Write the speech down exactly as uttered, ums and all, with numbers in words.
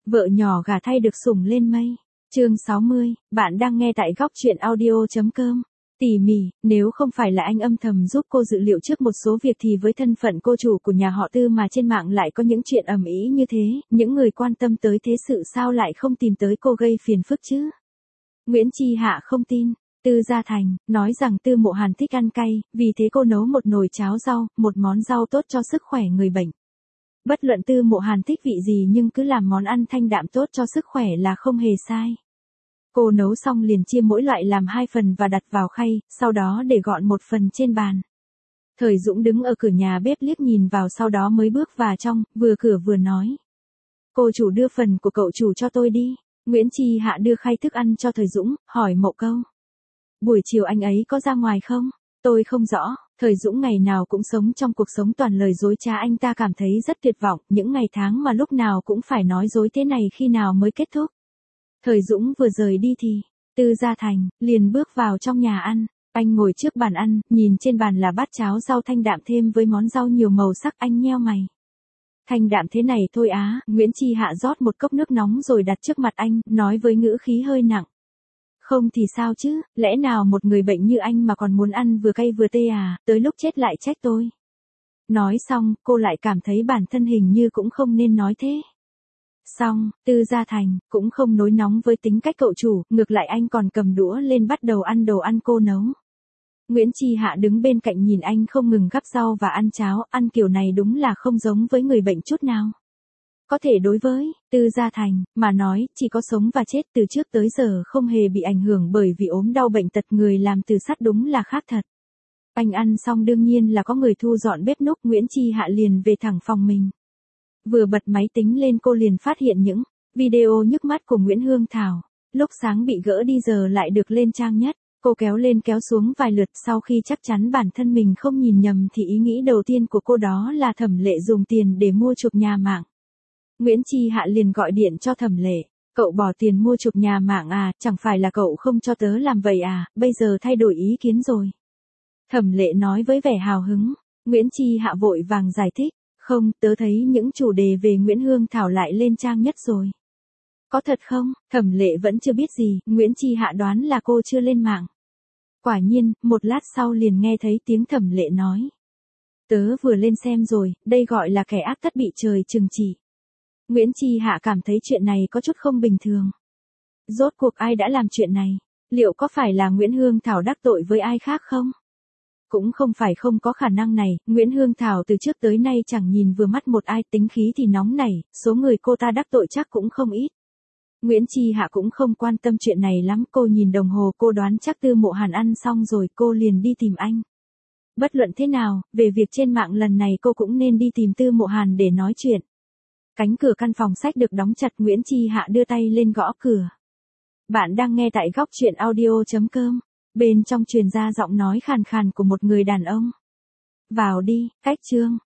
Vợ nhỏ gả thay được sủng lên mây. Chương sáu mươi, bạn đang nghe tại góc truyện audio.com. Tỉ mỉ, nếu không phải là anh âm thầm giúp cô dự liệu trước một số việc thì với thân phận cô chủ của nhà họ Tư mà trên mạng lại có những chuyện ầm ĩ như thế, những người quan tâm tới thế sự sao lại không tìm tới cô gây phiền phức chứ? Nguyễn Chi Hạ không tin. Tư Gia Thành, nói rằng Tư Mộ Hàn thích ăn cay, vì thế cô nấu một nồi cháo rau, một món rau tốt cho sức khỏe người bệnh. Bất luận Tư Mộ Hàn thích vị gì nhưng cứ làm món ăn thanh đạm tốt cho sức khỏe là không hề sai. Cô nấu xong liền chia mỗi loại làm hai phần và đặt vào khay, sau đó để gọn một phần trên bàn. Thời Dũng đứng ở cửa nhà bếp liếc nhìn vào sau đó mới bước vào trong, vừa cửa vừa nói. Cô chủ đưa phần của cậu chủ cho tôi đi. Nguyễn Chi Hạ đưa khay thức ăn cho Thời Dũng, hỏi một câu. Buổi chiều anh ấy có ra ngoài không? Tôi không rõ. Thời Dũng ngày nào cũng sống trong cuộc sống toàn lời dối trá, anh ta cảm thấy rất tuyệt vọng, những ngày tháng mà lúc nào cũng phải nói dối thế này khi nào mới kết thúc. Thời Dũng vừa rời đi thì, Tư Gia Thành, liền bước vào trong nhà ăn, anh ngồi trước bàn ăn, nhìn trên bàn là bát cháo rau thanh đạm thêm với món rau nhiều màu sắc, anh nheo mày. Thanh đạm thế này thôi á, Nguyễn Chi Hạ rót một cốc nước nóng rồi đặt trước mặt anh, nói với ngữ khí hơi nặng. Không thì sao chứ, lẽ nào một người bệnh như anh mà còn muốn ăn vừa cay vừa tê à, tới lúc chết lại trách tôi. Nói xong, cô lại cảm thấy bản thân hình như cũng không nên nói thế. Xong, Tư Gia Thành, cũng không nổi nóng với tính cách cậu chủ, ngược lại anh còn cầm đũa lên bắt đầu ăn đồ ăn cô nấu. Nguyễn Chi Hạ đứng bên cạnh nhìn anh không ngừng gắp rau và ăn cháo, ăn kiểu này đúng là không giống với người bệnh chút nào. Có thể đối với Tư Gia Thành mà nói, chỉ có sống và chết từ trước tới giờ không hề bị ảnh hưởng bởi vì ốm đau bệnh tật, người làm từ sắt đúng là khác thật. Anh ăn xong đương nhiên là có người thu dọn bếp núc, Nguyễn Chi Hạ liền về thẳng phòng mình. Vừa bật máy tính lên cô liền phát hiện những video nhức mắt của Nguyễn Hương Thảo. Lúc sáng bị gỡ đi giờ lại được lên trang nhất. Cô kéo lên kéo xuống vài lượt, sau khi chắc chắn bản thân mình không nhìn nhầm thì ý nghĩ đầu tiên của cô đó là Thẩm Lệ dùng tiền để mua chuộc nhà mạng. Nguyễn Chi Hạ liền gọi điện cho Thẩm Lệ. Cậu bỏ tiền mua chuộc nhà mạng à, chẳng phải là cậu không cho tớ làm vậy à, bây giờ thay đổi ý kiến rồi. Thẩm Lệ nói với vẻ hào hứng. Nguyễn Chi Hạ vội vàng giải thích. Không, tớ thấy những chủ đề về Nguyễn Hương Thảo lại lên trang nhất rồi. Có thật không? Thẩm Lệ vẫn chưa biết gì, Nguyễn Chi Hạ đoán là cô chưa lên mạng. Quả nhiên, một lát sau liền nghe thấy tiếng Thẩm Lệ nói. Tớ vừa lên xem rồi, đây gọi là kẻ ác tất bị trời trừng trị. Nguyễn Chi Hạ cảm thấy chuyện này có chút không bình thường. Rốt cuộc ai đã làm chuyện này? Liệu có phải là Nguyễn Hương Thảo đắc tội với ai khác không? Cũng không phải không có khả năng này, Nguyễn Hương Thảo từ trước tới nay chẳng nhìn vừa mắt một ai, tính khí thì nóng nảy, số người cô ta đắc tội chắc cũng không ít. Nguyễn Chi Hạ cũng không quan tâm chuyện này lắm, cô nhìn đồng hồ, cô đoán chắc Tư Mộ Hàn ăn xong rồi, cô liền đi tìm anh. Bất luận thế nào, về việc trên mạng lần này cô cũng nên đi tìm Tư Mộ Hàn để nói chuyện. Cánh cửa căn phòng sách được đóng chặt, Nguyễn Chi Hạ đưa tay lên gõ cửa. Bạn đang nghe tại góc truyện audio.com. Bên trong truyền ra giọng nói khàn khàn của một người đàn ông. Vào đi, Cách Trương.